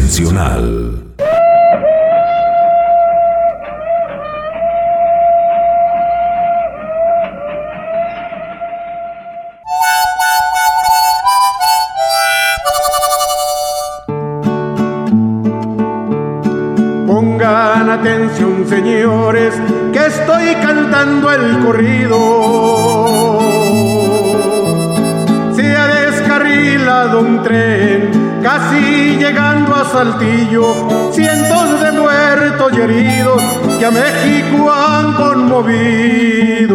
Adimensional. Pongan atención, señores, que estoy cantando el corrido. Se ha descarrilado un tren, casi llegando a Saltillo, cientos de muertos y heridos que a México han conmovido.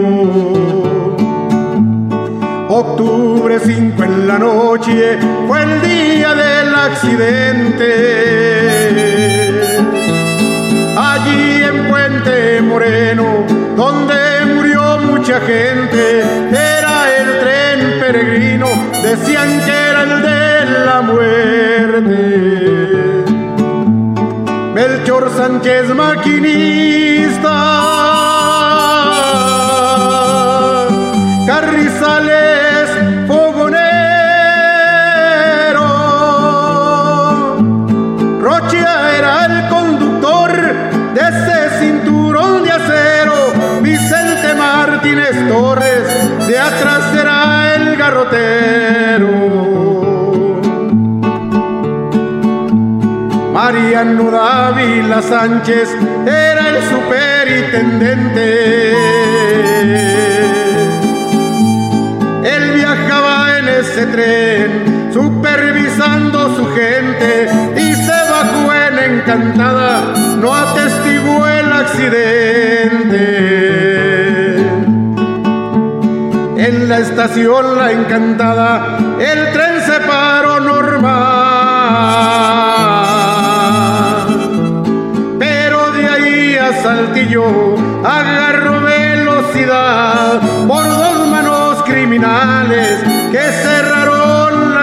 Octubre 5 en la noche fue el día del accidente. Allí en Puente Moreno, donde murió mucha gente, era el tren peregrino, decían que era el de la muerte. Melchor Sánchez, maquinista, Carrizales, fogonero, Rocha era el conductor de ese cinturón de acero, Vicente Martínez Torres, de atrás era el garrotero. Mariano Dávila Sánchez era el superintendente. Él viajaba en ese tren, supervisando su gente, y se bajó en Encantada, no atestiguó el accidente. En la estación La Encantada, el tren se paró normal, pero de ahí a Saltillo agarró velocidad por dos manos criminales que cerraron la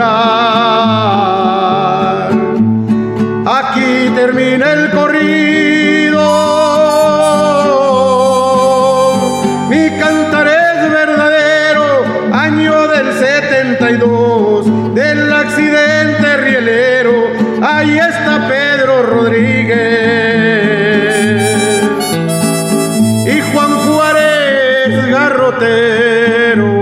angular. Aquí termina el corrido, mi cantar es verdadero, año del 72, del accidente rielero, ahí está Pedro Rodríguez y Juan Juárez Garroteros.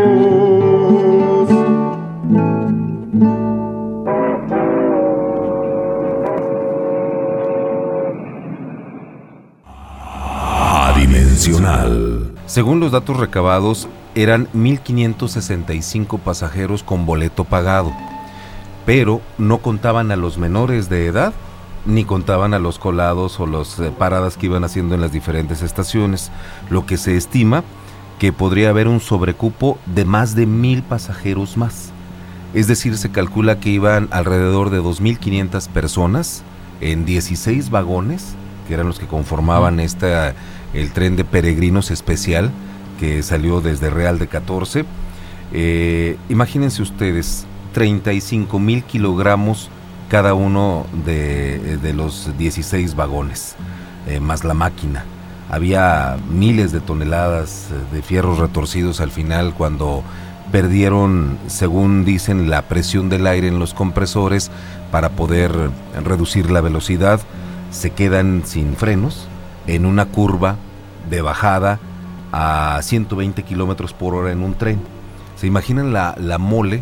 Según los datos recabados, eran 1,565 pasajeros con boleto pagado, pero no contaban a los menores de edad, ni contaban a los colados o las paradas que iban haciendo en las diferentes estaciones, lo que se estima que podría haber un sobrecupo de más de 1,000 pasajeros más. Es decir, se calcula que iban alrededor de 2,500 personas en 16 vagones, que eran los que conformaban el tren de peregrinos especial que salió desde Real de 14. Imagínense ustedes, 35,000 kilogramos cada uno de los 16 vagones, más la máquina. Había miles de toneladas de fierros retorcidos al final cuando perdieron, según dicen, la presión del aire en los compresores para poder reducir la velocidad. Se quedan sin frenos en una curva de bajada a 120 kilómetros por hora en un tren. ¿Se imaginan la mole,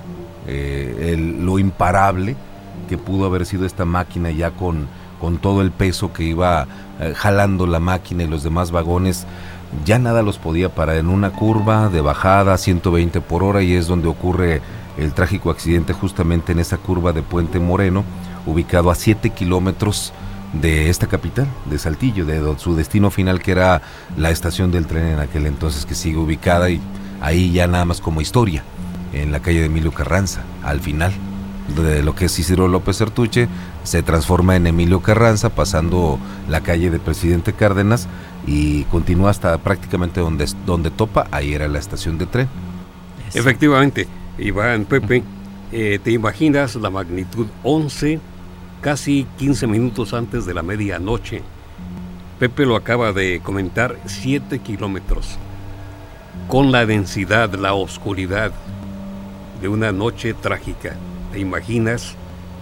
lo imparable que pudo haber sido esta máquina ya con todo el peso que iba jalando la máquina y los demás vagones? Ya nada los podía parar en una curva de bajada a 120 por hora, y es donde ocurre el trágico accidente, justamente en esa curva de Puente Moreno, ubicado a 7 kilómetros de esta capital, de Saltillo, de su destino final, que era la estación del tren en aquel entonces, que sigue ubicada y ahí ya nada más como historia, en la calle de Emilio Carranza. Al final de lo que es Isidro López Sertuche se transforma en Emilio Carranza, pasando la calle de Presidente Cárdenas y continúa hasta prácticamente donde topa, ahí era la estación de tren. Efectivamente, Iván, Pepe, ¿te imaginas la magnitud? 11, casi 15 minutos antes de la medianoche. Pepe lo acaba de comentar, 7 kilómetros. Con la densidad, la oscuridad de una noche trágica. ¿Te imaginas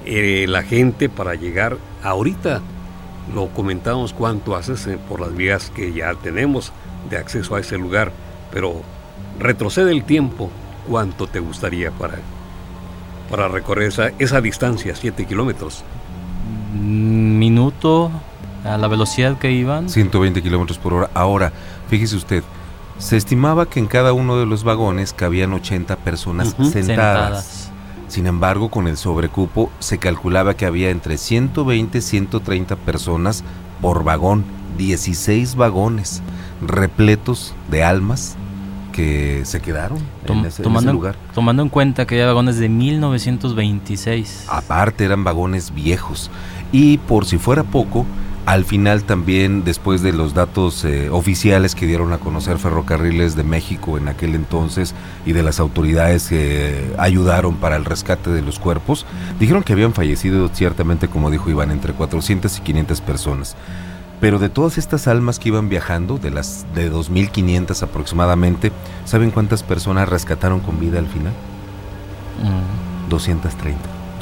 la gente para llegar ahorita. Lo comentamos cuánto haces por las vías que ya tenemos de acceso a ese lugar, pero retrocede el tiempo, ¿cuánto te gustaría para recorrer esa distancia, 7 kilómetros? Minuto, a la velocidad que iban. 120 kilómetros por hora. Ahora, fíjese usted, se estimaba que en cada uno de los vagones cabían 80 personas sentadas. Sin embargo, con el sobrecupo se calculaba que había entre 120 y 130 personas por vagón, 16 vagones repletos de almas que se quedaron en ese lugar. Tomando en cuenta que había vagones de 1926. Aparte eran vagones viejos. Y por si fuera poco, al final también, después de los datos oficiales que dieron a conocer Ferrocarriles de México en aquel entonces y de las autoridades que ayudaron para el rescate de los cuerpos, dijeron que habían fallecido ciertamente, como dijo Iván, entre 400 y 500 personas. Pero de todas estas almas que iban viajando, de 2.500 aproximadamente, ¿saben cuántas personas rescataron con vida al final? 230.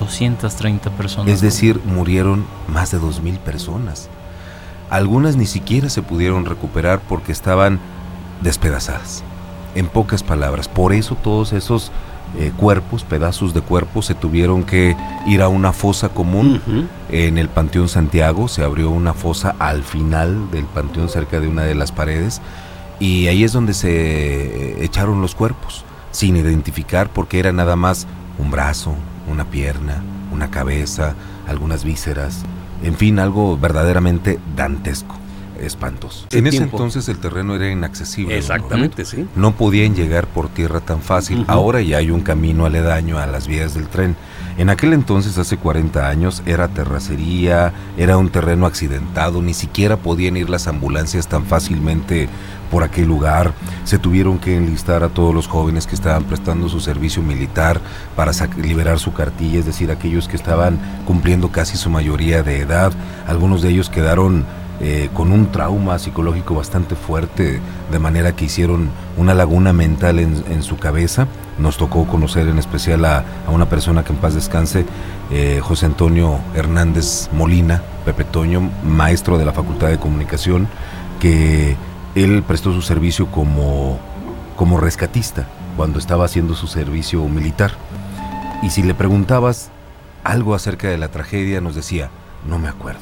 230 personas. Es decir, murieron más de 2.000 personas. Algunas ni siquiera se pudieron recuperar porque estaban despedazadas. En pocas palabras, por eso todos esos cuerpos, pedazos de cuerpos, se tuvieron que ir a una fosa común. En el Panteón Santiago se abrió una fosa al final del panteón, cerca de una de las paredes, y ahí es donde se echaron los cuerpos, sin identificar, porque era nada más un brazo, una pierna, una cabeza, algunas vísceras, en fin, algo verdaderamente dantesco, espantoso. En ese entonces el terreno era inaccesible. Exactamente, sí. No podían llegar por tierra tan fácil. Ahora ya hay un camino aledaño a las vías del tren. En aquel entonces, hace 40 años, era terracería, era un terreno accidentado, ni siquiera podían ir las ambulancias tan fácilmente por aquel lugar. Se tuvieron que enlistar a todos los jóvenes que estaban prestando su servicio militar para liberar su cartilla, es decir, aquellos que estaban cumpliendo casi su mayoría de edad. Algunos de ellos quedaron con un trauma psicológico bastante fuerte, de manera que hicieron una laguna mental en su cabeza. Nos tocó conocer en especial a una persona que en paz descanse, José Antonio Hernández Molina, Pepe Toño, maestro de la Facultad de Comunicación, que él prestó su servicio como rescatista cuando estaba haciendo su servicio militar. Y si le preguntabas algo acerca de la tragedia, nos decía: no me acuerdo,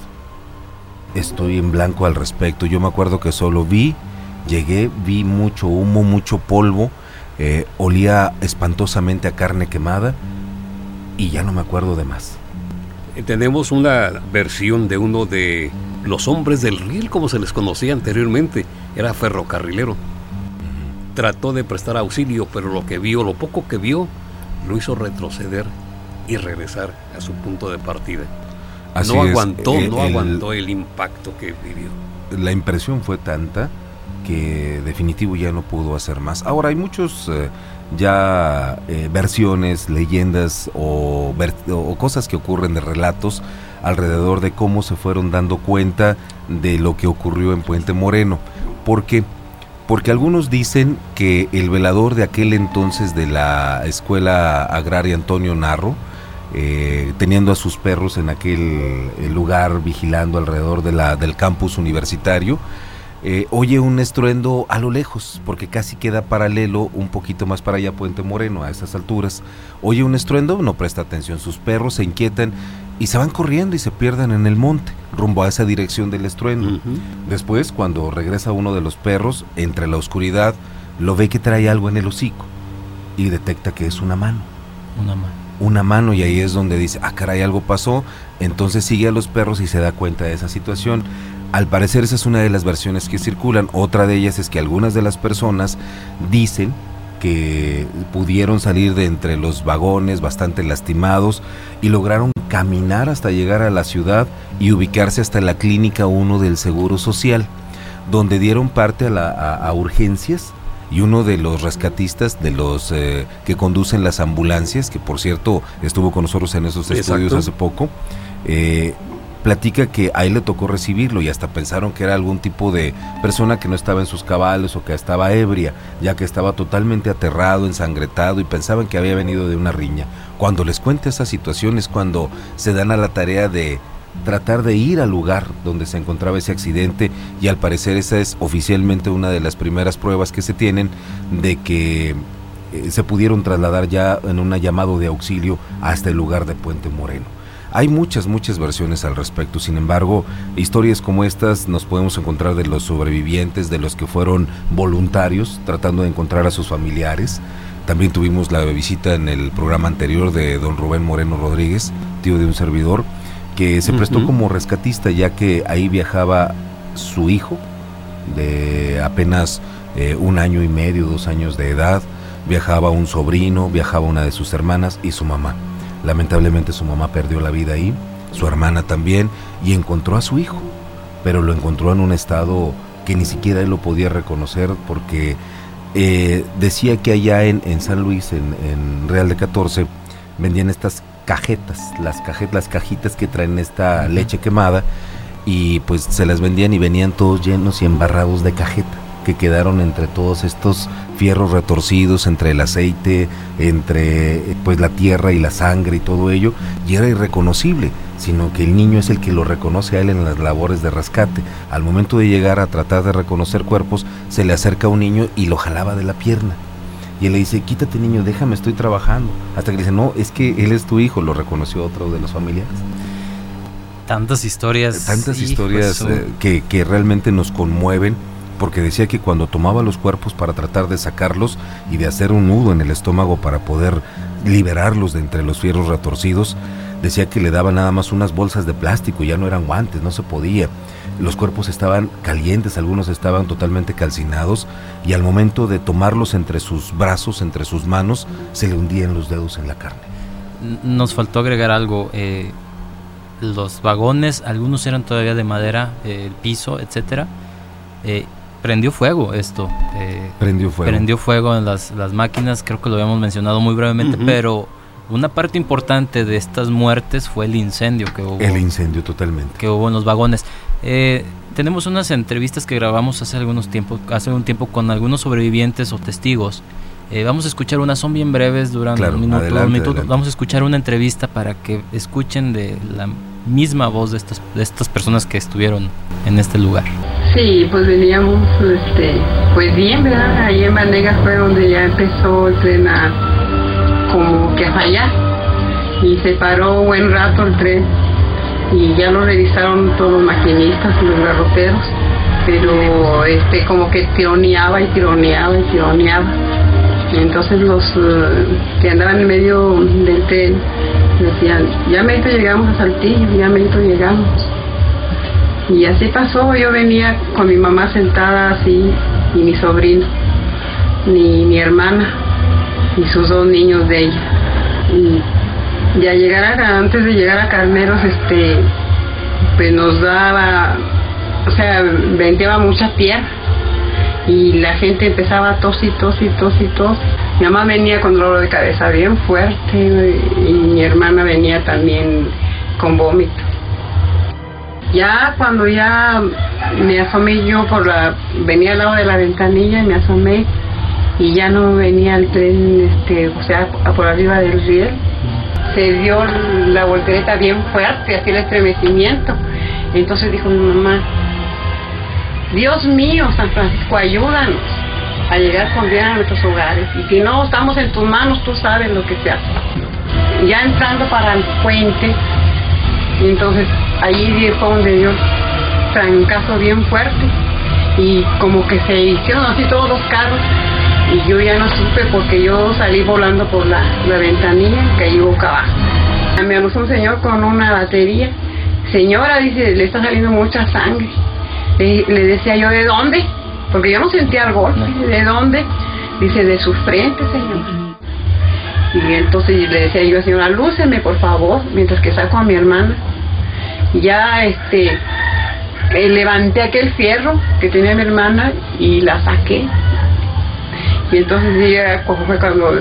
estoy en blanco al respecto. Yo me acuerdo que solo llegué, vi mucho humo, mucho polvo, olía espantosamente a carne quemada y ya no me acuerdo de más. Tenemos una versión de uno de los hombres del riel, como se les conocía anteriormente. Era ferrocarrilero. Trató de prestar auxilio, pero lo poco que vio, lo hizo retroceder y regresar a su punto de partida. Así no es, aguantó el impacto que vivió. La impresión fue tanta que definitivo ya no pudo hacer más. Ahora hay muchos versiones, leyendas o cosas que ocurren, de relatos alrededor de cómo se fueron dando cuenta de lo que ocurrió en Puente Moreno. ¿Por qué? Porque algunos dicen que el velador de aquel entonces de la Escuela Agraria Antonio Narro, teniendo a sus perros en aquel lugar vigilando alrededor del campus universitario, oye un estruendo a lo lejos, porque casi queda paralelo un poquito más para allá Puente Moreno, a esas alturas. Oye un estruendo, no presta atención, sus perros se inquietan y se van corriendo y se pierden en el monte, rumbo a esa dirección del estruendo. Después, cuando regresa uno de los perros, entre la oscuridad, lo ve que trae algo en el hocico y detecta que es una mano. Una mano, y ahí es donde dice: ah, caray, algo pasó. Entonces sigue a los perros y se da cuenta de esa situación. Al parecer esa es una de las versiones que circulan. Otra de ellas es que algunas de las personas dicen que pudieron salir de entre los vagones bastante lastimados y lograron caminar hasta llegar a la ciudad y ubicarse hasta la Clínica 1 del Seguro Social, donde dieron parte a urgencias. Y uno de los rescatistas, de los que conducen las ambulancias, que por cierto estuvo con nosotros en esos estudios hace poco, platica que a él le tocó recibirlo y hasta pensaron que era algún tipo de persona que no estaba en sus cabales o que estaba ebria, ya que estaba totalmente aterrado, ensangretado, y pensaban que había venido de una riña. Cuando les cuenta esa situación es cuando se dan a la tarea de tratar de ir al lugar donde se encontraba ese accidente, y al parecer esa es oficialmente una de las primeras pruebas que se tienen de que se pudieron trasladar ya en un llamado de auxilio hasta el lugar de Puente Moreno. Hay muchas versiones al respecto. Sin embargo, historias como estas nos podemos encontrar de los sobrevivientes, de los que fueron voluntarios tratando de encontrar a sus familiares. También tuvimos la visita en el programa anterior de don Rubén Moreno Rodríguez, tío de un servidor, que se prestó como rescatista, ya que ahí viajaba su hijo de apenas 1 año y medio, 2 años de edad, viajaba un sobrino, viajaba una de sus hermanas y su mamá. Lamentablemente su mamá perdió la vida ahí, su hermana también, y encontró a su hijo, pero lo encontró en un estado que ni siquiera él lo podía reconocer, porque decía que allá en San Luis, en Real de 14, vendían estas cajetas, las cajitas que traen esta leche quemada, y pues se las vendían y venían todos llenos y embarrados de cajeta, que quedaron entre todos estos fierros retorcidos, entre el aceite, entre pues la tierra y la sangre y todo ello, y era irreconocible, sino que el niño es el que lo reconoce a él en las labores de rescate. Al momento de llegar a tratar de reconocer cuerpos, se le acerca un niño y lo jalaba de la pierna, y él le dice: quítate, niño, déjame, estoy trabajando. Hasta que le dice: no, es que él es tu hijo. Lo reconoció otro de los familiares. Tantas historias que realmente nos conmueven, porque decía que cuando tomaba los cuerpos para tratar de sacarlos y de hacer un nudo en el estómago para poder liberarlos de entre los fierros retorcidos, decía que le daba nada más unas bolsas de plástico, ya no eran guantes, no se podía. Los cuerpos estaban calientes, algunos estaban totalmente calcinados, y al momento de tomarlos entre sus brazos, entre sus manos, se le hundían los dedos en la carne. Nos faltó agregar algo. Los vagones, algunos eran todavía de madera, el piso, etcétera. Prendió fuego esto. Prendió fuego en las máquinas, creo que lo habíamos mencionado muy brevemente, pero una parte importante de estas muertes fue el incendio que hubo. El incendio, totalmente. Que hubo en los vagones. Tenemos unas entrevistas que grabamos hace un tiempo con algunos sobrevivientes o testigos. Vamos a escuchar unas, son bien breves, duran un minuto, adelante. Vamos a escuchar una entrevista para que escuchen de la misma voz de estas personas que estuvieron en este lugar. Sí, pues veníamos pues bien, ¿verdad? Ahí en Vanegas fue donde ya empezó el tren como que a fallar, y se paró un buen rato el tren, y ya lo revisaron todos los maquinistas y los garroteros, pero como que tironeaba. Entonces los que andaban en medio del tren decían: ya merito llegamos a Saltillo, ya merito llegamos. Y así pasó. Yo venía con mi mamá sentada así, y mi sobrino, mi hermana y sus 2 niños de ella. Y ya antes de llegar a Carneros, pues nos daba, venteaba mucha tierra, y la gente empezaba a tos. Mi mamá venía con dolor de cabeza bien fuerte, y mi hermana venía también con vómito. Ya cuando ya me asomé yo venía al lado de la ventanilla y me asomé, y ya no venía el tren, por arriba del riel. Se dio la voltereta bien fuerte, así el estremecimiento. Entonces dijo mi mamá: Dios mío, San Francisco, ayúdanos a llegar con bien a nuestros hogares, y si no estamos en tus manos, tú sabes lo que se hace. Ya entrando para el puente, entonces allí fue donde dio trancazo bien fuerte, y como que se hicieron así todos los carros, y yo ya no supe, porque yo salí volando por la ventanilla, caí boca abajo. Me anunció un señor con una batería: señora, dice, le está saliendo mucha sangre. Le decía yo: ¿de dónde? Porque yo no sentía el golpe. ¿De dónde? Dice: de su frente, señor. Y entonces le decía yo: señora, lúceme, por favor, mientras que saco a mi hermana. Ya levanté aquel fierro que tenía mi hermana y la saqué. Y entonces ella fue cuando,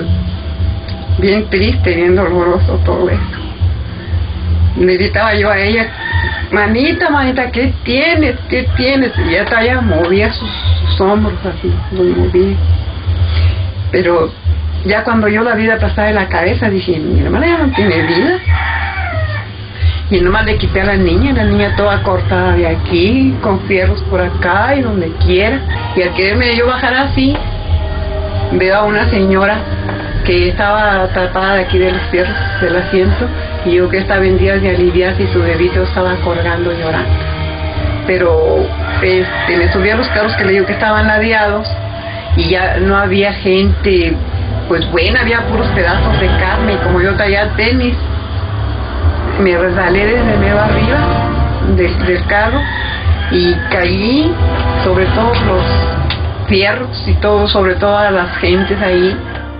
bien triste, bien doloroso todo esto. Le gritaba yo a ella manita, ¿qué tienes? Y ya todavía movía sus hombros así, los movía. Pero ya cuando yo la vida pasaba de la cabeza, dije, mi hermana ya no tiene vida. Y nomás le quité a la niña toda cortada de aquí, con fierros por acá y donde quiera. Y al quererme yo bajar así, veo a una señora que estaba tapada de aquí de los fierros del asiento, y yo que estaba en días de aliviar y su bebito estaba colgando llorando. Pero me subí a los carros que le digo que estaban ladeados, y ya no había gente, pues buena, había puros pedazos de carne, y como yo traía tenis, me resbalé desde medio arriba del carro y caí sobre todos los fierros y todo, sobre todas las gentes ahí.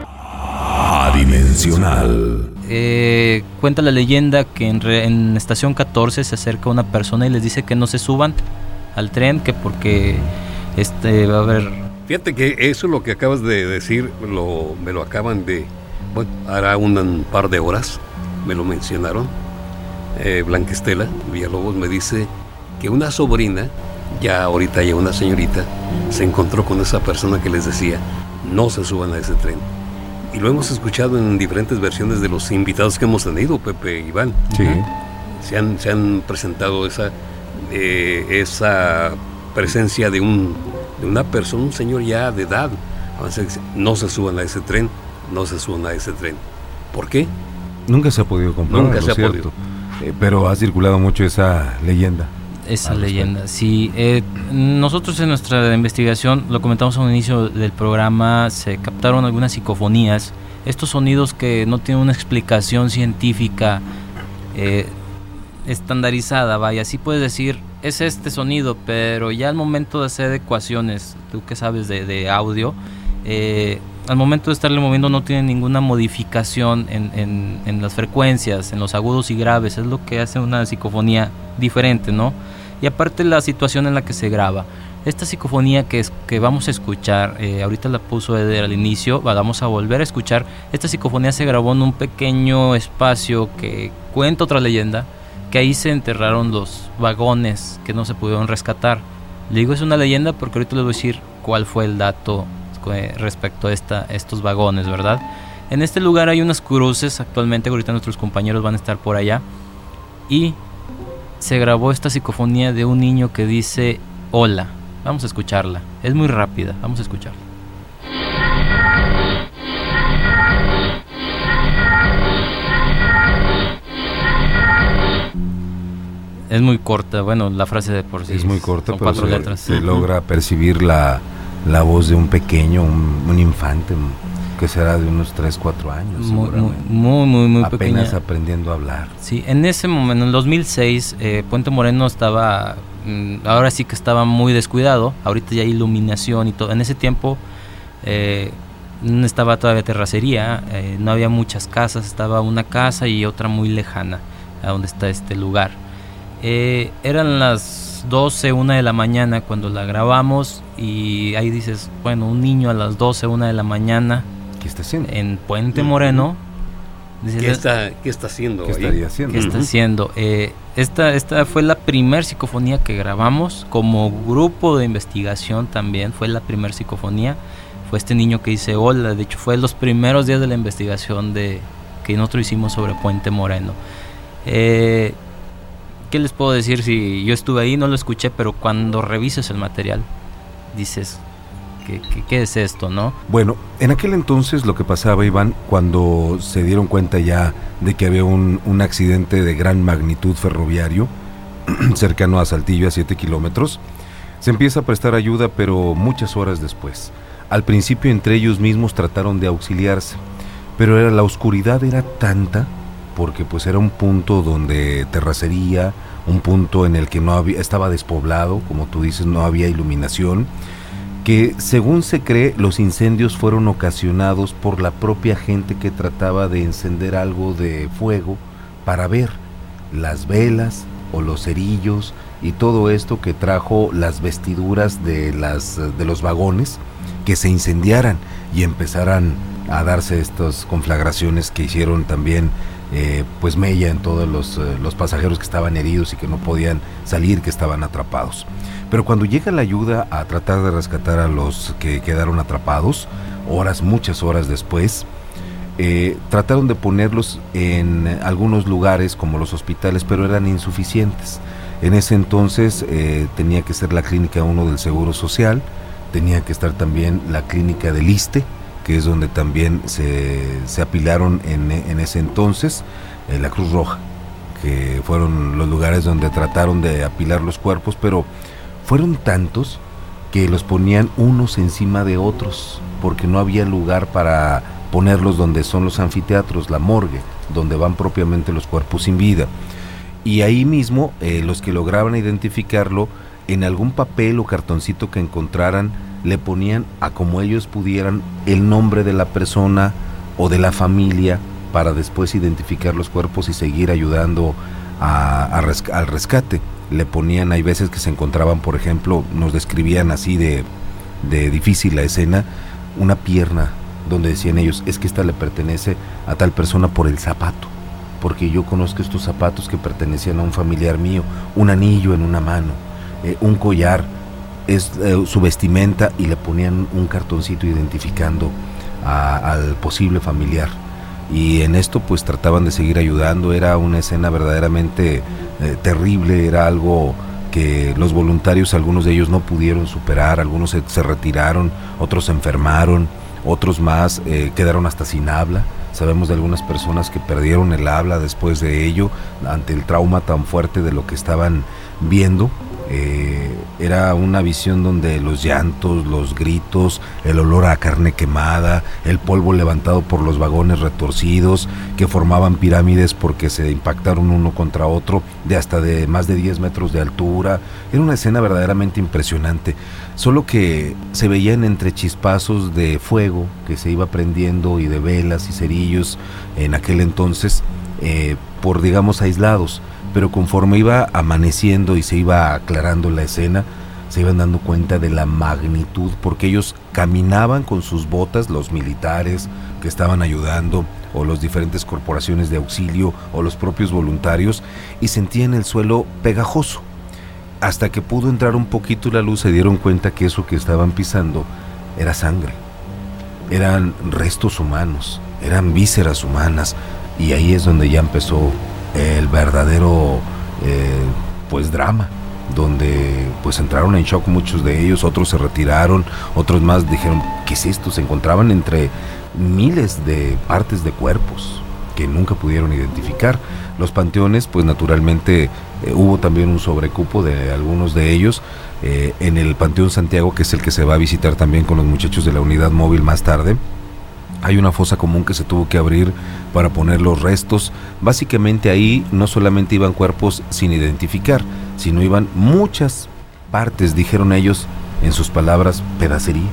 Adimensional. Cuenta la leyenda que en estación 14 se acerca una persona y les dice que no se suban al tren, que porque va a haber... Fíjate que eso es lo que acabas de decir, me lo acaban de... Bueno, hará un par de horas me lo mencionaron. Blanca Estela Villalobos me dice que una sobrina, ya ahorita ya una señorita, se encontró con esa persona que les decía, no se suban a ese tren. Y lo hemos escuchado en diferentes versiones de los invitados que hemos tenido, Pepe, Iván. Sí. Se han presentado esa presencia de una persona, un señor ya de edad. No se suban a ese tren, no se suban a ese tren. ¿Por qué? Nunca se ha podido comprobar, nunca se ha podido. Pero ha circulado mucho esa leyenda. Esa leyenda, sí. Nosotros en nuestra investigación, lo comentamos al inicio del programa, se captaron algunas psicofonías, estos sonidos que no tienen una explicación científica estandarizada, vaya, sí puedes decir, es este sonido, pero ya al momento de hacer ecuaciones, tú que sabes de audio, al momento de estarle moviendo no tiene ninguna modificación en las frecuencias, en los agudos y graves, es lo que hace una psicofonía diferente, ¿no? Y aparte la situación en la que se graba. Esta psicofonía que vamos a escuchar, ahorita la puso Eder al inicio, vamos a volver a escuchar. Esta psicofonía se grabó en un pequeño espacio que cuenta otra leyenda, que ahí se enterraron los vagones que no se pudieron rescatar. Le digo es una leyenda porque ahorita les voy a decir cuál fue el dato respecto a estos vagones, ¿verdad? En este lugar hay unas cruces actualmente, ahorita nuestros compañeros van a estar por allá, y se grabó esta psicofonía de un niño que dice hola. Vamos a escucharla, es muy rápida, vamos a escucharla. Es muy corta, bueno, la frase de por sí es muy corta, son pero 4 letras. Se logra percibir la voz de un pequeño, un infante que será de unos 3-4 años, muy pequeña, apenas aprendiendo a hablar. Sí, en ese momento, en el 2006, Puente Moreno estaba, ahora sí que estaba muy descuidado. Ahorita ya hay iluminación y todo. En ese tiempo no estaba todavía terracería, no había muchas casas, estaba una casa y otra muy lejana a donde está este lugar. Eran las 12, 1 de la mañana cuando la grabamos, y ahí dices, bueno, un niño a las 12, 1 de la mañana, ¿qué está haciendo? En Puente Moreno. Dices, ¿Qué está haciendo? ¿Qué estaría haciendo? ¿Qué está haciendo? Esta fue la primer psicofonía que grabamos como grupo de investigación. También fue la primer psicofonía. Fue este niño que dice hola. De hecho fue los primeros días de la investigación que nosotros hicimos sobre Puente Moreno. ¿Qué les puedo decir? Si yo estuve ahí, no lo escuché, pero cuando revisas el material dices, ¿qué es esto, no? Bueno, en aquel entonces lo que pasaba, Iván, cuando se dieron cuenta ya de que había un accidente de gran magnitud ferroviario cercano a Saltillo, a 7 kilómetros, se empieza a prestar ayuda, pero muchas horas después. Al principio entre ellos mismos trataron de auxiliarse, pero la oscuridad era tanta, porque pues era un punto donde terracería, un punto en el que estaba despoblado, como tú dices, no había iluminación, que según se cree los incendios fueron ocasionados por la propia gente que trataba de encender algo de fuego para ver las velas o los cerillos y todo esto que trajo las vestiduras de los vagones que se incendiaran y empezaran a darse estas conflagraciones que hicieron también pues mella en todos los pasajeros que estaban heridos y que no podían salir, que estaban atrapados. Pero cuando llega la ayuda a tratar de rescatar a los que quedaron atrapados, muchas horas después, trataron de ponerlos en algunos lugares como los hospitales, pero eran insuficientes. En ese entonces tenía que ser la clínica 1 del Seguro Social, tenía que estar también la clínica del ISSSTE, que es donde también se apilaron en ese entonces, la Cruz Roja, que fueron los lugares donde trataron de apilar los cuerpos, pero fueron tantos que los ponían unos encima de otros, porque no había lugar para ponerlos donde son los anfiteatros, la morgue, donde van propiamente los cuerpos sin vida. Y ahí mismo, los que lograban identificarlo, en algún papel o cartoncito que encontraran, le ponían a como ellos pudieran el nombre de la persona o de la familia para después identificar los cuerpos y seguir ayudando al rescate. Le ponían, hay veces que se encontraban, por ejemplo, nos describían así de difícil la escena, una pierna donde decían ellos, es que esta le pertenece a tal persona por el zapato, porque yo conozco estos zapatos que pertenecían a un familiar mío, un anillo en una mano, un collar, es su vestimenta, y le ponían un cartoncito identificando al posible familiar. Y en esto pues trataban de seguir ayudando. Era una escena verdaderamente terrible, era algo que los voluntarios, algunos de ellos no pudieron superar, algunos se retiraron, otros se enfermaron, otros más quedaron hasta sin habla. Sabemos de algunas personas que perdieron el habla después de ello, ante el trauma tan fuerte de lo que estaban viendo. Era una visión donde los llantos, los gritos, el olor a carne quemada, el polvo levantado por los vagones retorcidos que formaban pirámides porque se impactaron uno contra otro de hasta de más de 10 metros de altura. Era una escena verdaderamente impresionante, solo que se veían entre chispazos de fuego que se iba prendiendo y de velas y cerillos en aquel entonces, por digamos aislados. Pero conforme iba amaneciendo y se iba aclarando la escena, se iban dando cuenta de la magnitud, porque ellos caminaban con sus botas, los militares que estaban ayudando, o las diferentes corporaciones de auxilio, o los propios voluntarios, y sentían el suelo pegajoso. Hasta que pudo entrar un poquito la luz, se dieron cuenta que eso que estaban pisando era sangre, eran restos humanos, eran vísceras humanas, y ahí es donde ya empezó el verdadero pues drama, donde pues entraron en shock muchos de ellos, otros se retiraron, otros más dijeron, ¿qué es esto? Se encontraban entre miles de partes de cuerpos que nunca pudieron identificar. Los panteones, pues naturalmente hubo también un sobrecupo de algunos de ellos. En el Panteón Santiago, que es el que se va a visitar también con los muchachos de la unidad móvil más tarde, hay una fosa común que se tuvo que abrir para poner los restos. Básicamente ahí no solamente iban cuerpos sin identificar, sino iban muchas partes, dijeron ellos en sus palabras, pedacería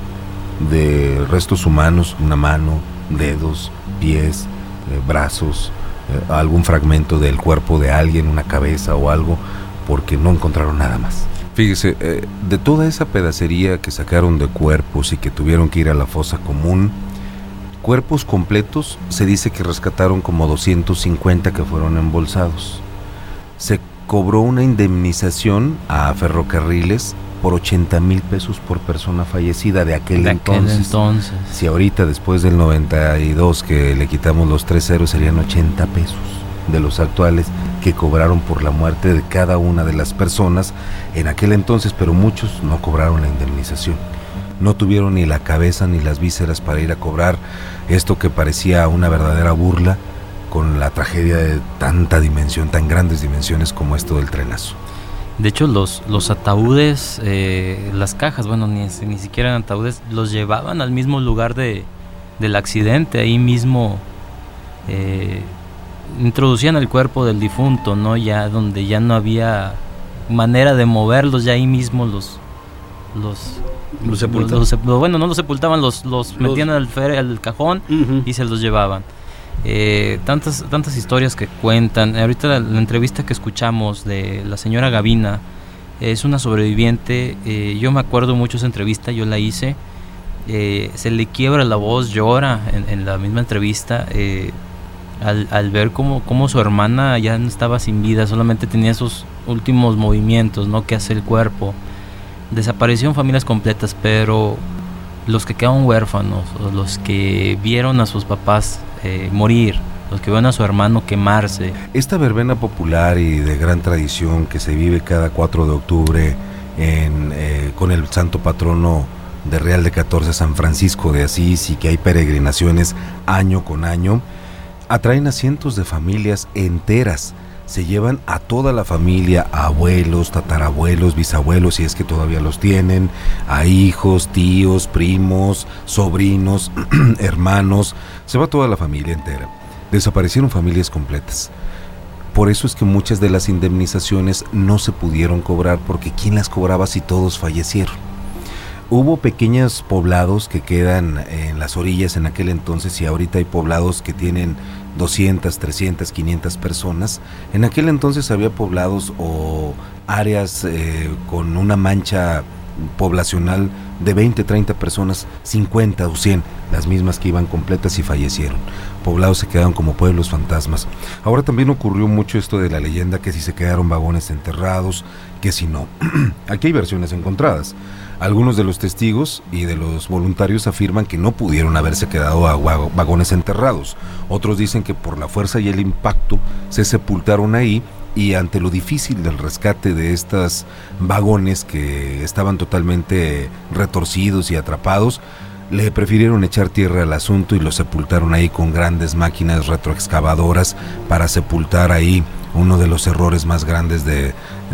de restos humanos, una mano, dedos, pies, brazos, algún fragmento del cuerpo de alguien, una cabeza o algo, porque no encontraron nada más. Fíjese, de toda esa pedacería que sacaron de cuerpos y que tuvieron que ir a la fosa común, cuerpos completos se dice que rescataron como 250 que fueron embolsados. Se cobró una indemnización a Ferrocarriles por 80,000 pesos por persona fallecida de aquel entonces. Si ahorita, después del 92, que le quitamos los 3 ceros, serían 80 pesos de los actuales que cobraron por la muerte de cada una de las personas en aquel entonces, pero muchos no cobraron la indemnización. No tuvieron ni la cabeza ni las vísceras para ir a cobrar esto que parecía una verdadera burla con la tragedia de tanta dimensión, tan grandes dimensiones como esto del trenazo. De hecho, los ataúdes, las cajas, bueno, ni siquiera eran ataúdes, los llevaban al mismo lugar del accidente, ahí mismo introducían el cuerpo del difunto, ¿no? Ya donde ya no había manera de moverlos, ya ahí mismo los sepultaban. Bueno, no los sepultaban, los metían al cajón y se los llevaban. Tantas historias que cuentan. Ahorita la entrevista que escuchamos de la señora Gavina es una sobreviviente. Yo me acuerdo mucho esa entrevista, yo la hice. Se le quiebra la voz, llora en la misma entrevista. al ver cómo su hermana ya no estaba sin vida, solamente tenía esos últimos movimientos, ¿no?, que hace el cuerpo. Desaparecieron familias completas, pero los que quedaron huérfanos, o los que vieron a sus papás morir, los que vieron a su hermano quemarse. Esta verbena popular y de gran tradición que se vive cada 4 de octubre con el santo patrono de Real de 14, San Francisco de Asís, y que hay peregrinaciones año con año, atraen a cientos de familias enteras. Se llevan a toda la familia, a abuelos, tatarabuelos, bisabuelos, si es que todavía los tienen, a hijos, tíos, primos, sobrinos, hermanos. Se va toda la familia entera. Desaparecieron familias completas. Por eso es que muchas de las indemnizaciones no se pudieron cobrar, porque ¿quién las cobraba si todos fallecieron? Hubo pequeños poblados que quedan en las orillas en aquel entonces, y ahorita hay poblados que tienen 200, 300, 500 personas. En aquel entonces había poblados o áreas con una mancha poblacional de 20, 30 personas, 50 o 100, las mismas que iban completas y fallecieron. Poblados se quedaron como pueblos fantasmas. Ahora también ocurrió mucho esto de la leyenda, que si se quedaron vagones enterrados, que si no. Aquí hay versiones encontradas. Algunos de los testigos y de los voluntarios afirman que no pudieron haberse quedado a vagones enterrados. Otros dicen que por la fuerza y el impacto se sepultaron ahí, y ante lo difícil del rescate de estos vagones que estaban totalmente retorcidos y atrapados, le prefirieron echar tierra al asunto y lo sepultaron ahí con grandes máquinas retroexcavadoras para sepultar ahí uno de los errores más grandes de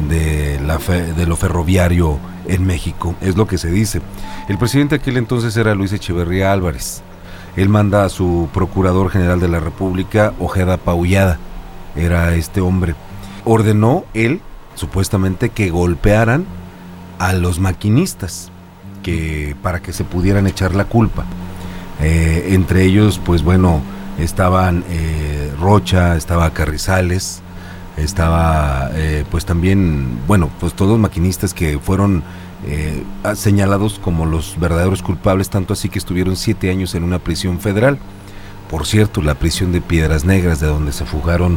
lo ferroviario en México, es lo que se dice. El presidente aquel entonces era Luis Echeverría Álvarez. Él manda a su procurador general de la República, Ojeda Paullada, era este hombre. Ordenó él, supuestamente, que golpearan a los maquinistas, para que se pudieran echar la culpa. Entre ellos, pues bueno, estaban Rocha, estaba Carrizales, estaba pues también, bueno, pues todos maquinistas que fueron señalados como los verdaderos culpables, tanto así que estuvieron 7 años en una prisión federal. Por cierto, la prisión de Piedras Negras, de donde se fugaron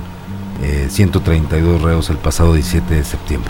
132 reos el pasado 17 de septiembre.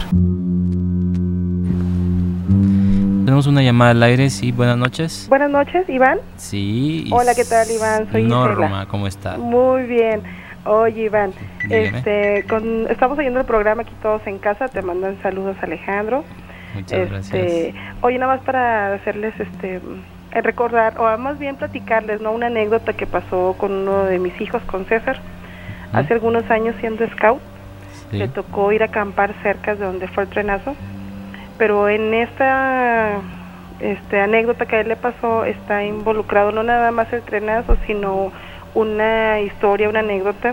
Tenemos una llamada al aire, sí, buenas noches. Buenas noches, Iván. Sí. Hola, ¿qué tal, Iván? Soy Norma, Isela. ¿cómo está? Muy bien. Oye, Iván, Dígame. estamos oyendo el programa aquí todos en casa, te mandan saludos, Alejandro. Muchas gracias. Oye, nada más para hacerles recordar, o más bien platicarles, ¿no?, una anécdota que pasó con uno de mis hijos, con César. Hace algunos años, siendo scout, sí, le tocó ir a acampar cerca de donde fue el trenazo, pero en esta anécdota que a él le pasó está involucrado no nada más el trenazo, sino una historia, una anécdota.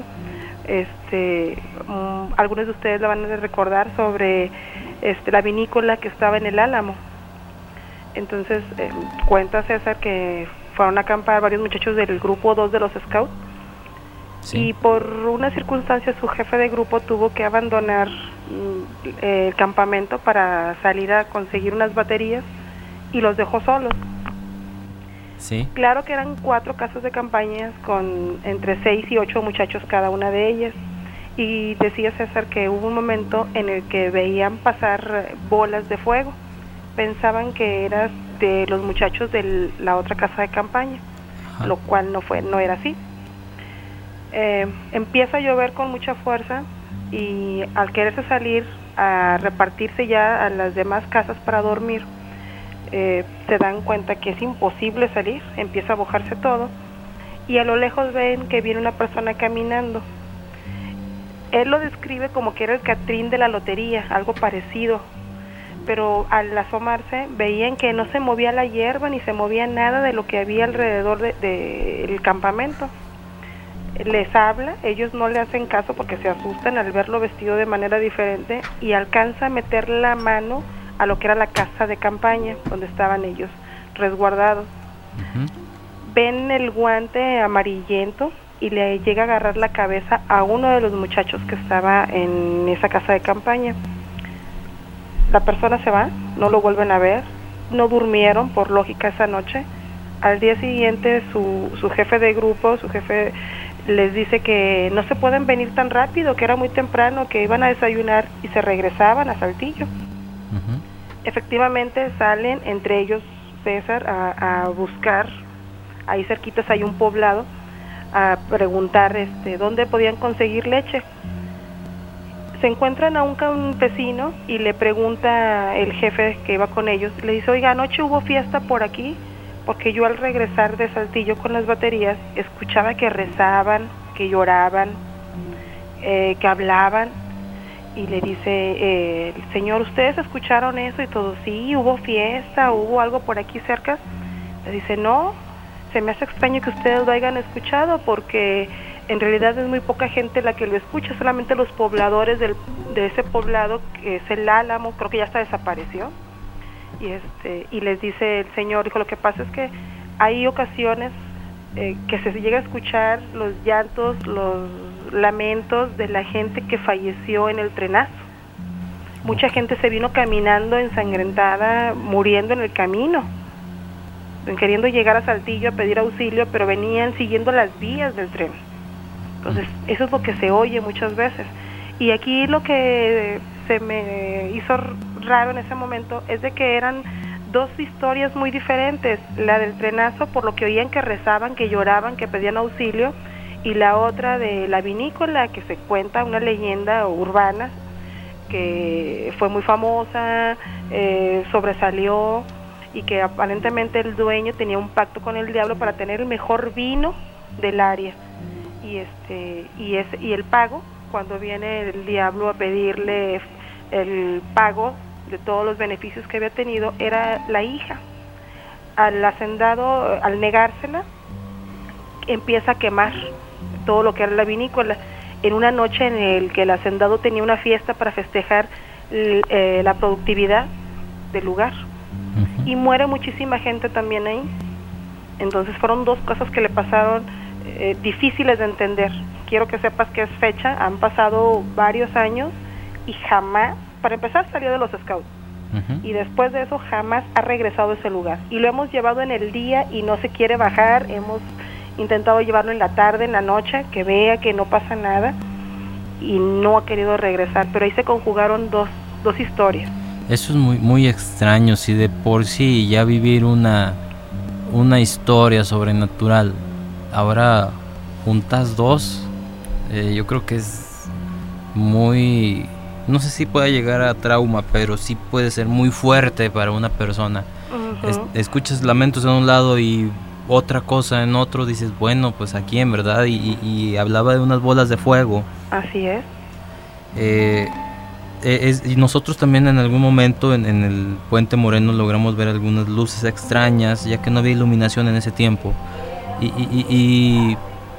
Algunos de ustedes la van a recordar, sobre la vinícola que estaba en el Álamo. Entonces cuenta César que fueron a acampar varios muchachos del grupo 2 de los scouts. Sí. Y por una circunstancia su jefe de grupo tuvo que abandonar el campamento para salir a conseguir unas baterías, y los dejó solos. Sí. Claro que eran 4 casas de campaña con entre 6 y 8 muchachos cada una de ellas, y decía César que hubo un momento en el que veían pasar bolas de fuego, pensaban que eran de los muchachos de la otra casa de campaña. Ajá. Lo cual no era así. Empieza a llover con mucha fuerza, y al quererse salir a repartirse ya a las demás casas para dormir, se dan cuenta que es imposible salir, empieza a mojarse todo, y a lo lejos ven que viene una persona caminando. Él lo describe como que era el Catrín de la lotería, algo parecido, pero al asomarse veían que no se movía la hierba ni se movía nada de lo que había alrededor del campamento. Les habla, ellos no le hacen caso porque se asustan al verlo vestido de manera diferente, y alcanza a meter la mano a lo que era la casa de campaña donde estaban ellos resguardados. Uh-huh. Ven el guante amarillento y le llega a agarrar la cabeza a uno de los muchachos que estaba en esa casa de campaña. La persona se va, no lo vuelven a ver, no durmieron por lógica esa noche. Al día siguiente su jefe de grupo, su jefe les dice que no se pueden venir tan rápido, que era muy temprano, que iban a desayunar y se regresaban a Saltillo. Efectivamente salen, entre ellos César, a buscar, ahí cerquitas hay un poblado, a preguntar dónde podían conseguir leche. Se encuentran a un campesino y le pregunta el jefe que iba con ellos, le dice, oiga, anoche hubo fiesta por aquí, porque yo al regresar de Saltillo con las baterías escuchaba que rezaban, que lloraban, que hablaban, y le dice el señor, ¿ustedes escucharon eso? Y todos, sí, hubo fiesta, hubo algo por aquí cerca. Le dice, no, se me hace extraño que ustedes lo hayan escuchado, porque en realidad es muy poca gente la que lo escucha, solamente los pobladores de ese poblado, que es el Álamo, creo que ya hasta desapareció. Y les dice el señor, dijo, lo que pasa es que hay ocasiones que se llega a escuchar los llantos, los lamentos de la gente que falleció en el trenazo. Mucha gente se vino caminando ensangrentada, muriendo en el camino, queriendo llegar a Saltillo a pedir auxilio, pero venían siguiendo las vías del tren. Entonces, eso es lo que se oye muchas veces. Y aquí lo que se me hizo raro en ese momento es de que eran dos historias muy diferentes. La del trenazo, por lo que oían que rezaban, que lloraban, que pedían auxilio, y la otra de la vinícola, que se cuenta una leyenda urbana que fue muy famosa, sobresalió, y que aparentemente el dueño tenía un pacto con el diablo para tener el mejor vino del área. Y el pago, cuando viene el diablo a pedirle el pago de todos los beneficios que había tenido, era la hija. Al hacendado, al negársela, empieza a quemar todo lo que era la vinícola, en una noche en el que el hacendado tenía una fiesta para festejar la productividad del lugar. Y muere muchísima gente también ahí. Entonces fueron dos cosas que le pasaron difíciles de entender. Quiero que sepas que es fecha, han pasado varios años y jamás, para empezar, salió de los scouts. Y después de eso jamás ha regresado a ese lugar. Y lo hemos llevado en el día y no se quiere bajar, hemos intentado llevarlo en la tarde, en la noche, que vea que no pasa nada, y no ha querido regresar. Pero ahí se conjugaron dos historias. Eso es muy, muy extraño. Si de por sí ya vivir una historia sobrenatural, ahora juntas dos, yo creo que es muy, no sé si puede llegar a trauma, pero sí puede ser muy fuerte para una persona. Escuchas lamentos en un lado y otra cosa en otro, dices, bueno, pues aquí en verdad, y hablaba de unas bolas de fuego. Así es. Y nosotros también en algún momento en el Puente Moreno logramos ver algunas luces extrañas, ya que no había iluminación en ese tiempo. Y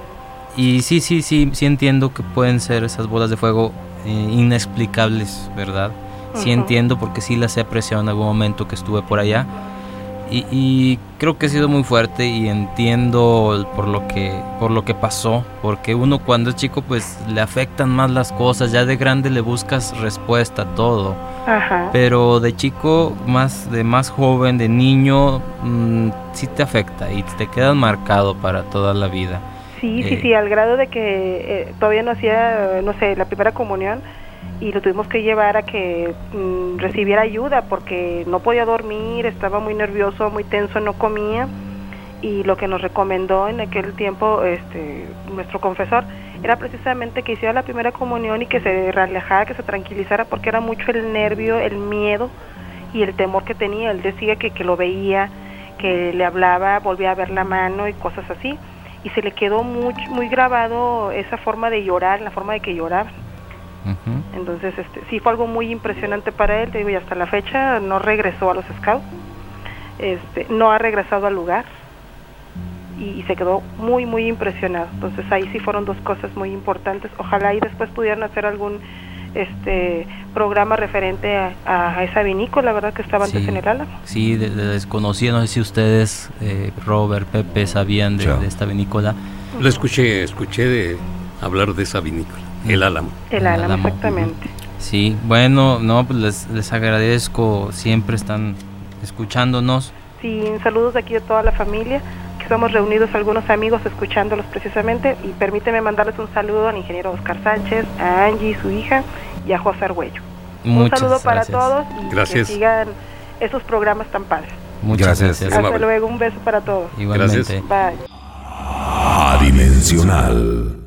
sí entiendo que pueden ser esas bolas de fuego inexplicables, ¿verdad? Sí entiendo, porque sí las he apreciado en algún momento que estuve por allá. Y creo que ha sido muy fuerte, y entiendo por lo que pasó, porque uno cuando es chico pues le afectan más las cosas, ya de grande le buscas respuesta a todo. Pero de chico, de más joven, de niño, sí te afecta y te quedas marcado para toda la vida. Sí, al grado de que todavía no hacía, la primera comunión, y lo tuvimos que llevar a que recibiera ayuda, porque no podía dormir, estaba muy nervioso, muy tenso, no comía, y lo que nos recomendó en aquel tiempo nuestro confesor era precisamente que hiciera la primera comunión y que se relajara, que se tranquilizara, porque era mucho el nervio, el miedo y el temor que tenía. Él decía que lo veía, que le hablaba, volvía a ver la mano y cosas así, y se le quedó muy grabado esa forma de llorar, la forma de que lloraba. Entonces sí fue algo muy impresionante para él, te digo, y hasta la fecha no regresó a los scouts, no ha regresado al lugar, y se quedó muy muy impresionado. Entonces ahí sí fueron dos cosas muy importantes. Ojalá y después pudieran hacer algún programa referente a esa vinícola, ¿verdad?, que estaba antes en el Álamo. Sí, desconocía, no sé si ustedes, Robert, Pepe, sabían de esta vinícola. Lo escuché de hablar de esa vinícola. El Álamo. El Álamo, exactamente. Sí, bueno, pues les agradezco, siempre están escuchándonos. Sí, saludos de aquí a toda la familia, que estamos reunidos algunos amigos escuchándolos precisamente, y permíteme mandarles un saludo al ingeniero Oscar Sánchez, a Angie, su hija, y a José Argüello. Un saludo para todos y que sigan esos programas tan padres. Muchas gracias. Hasta luego, un beso para todos. Igualmente. Bye. Adimensional.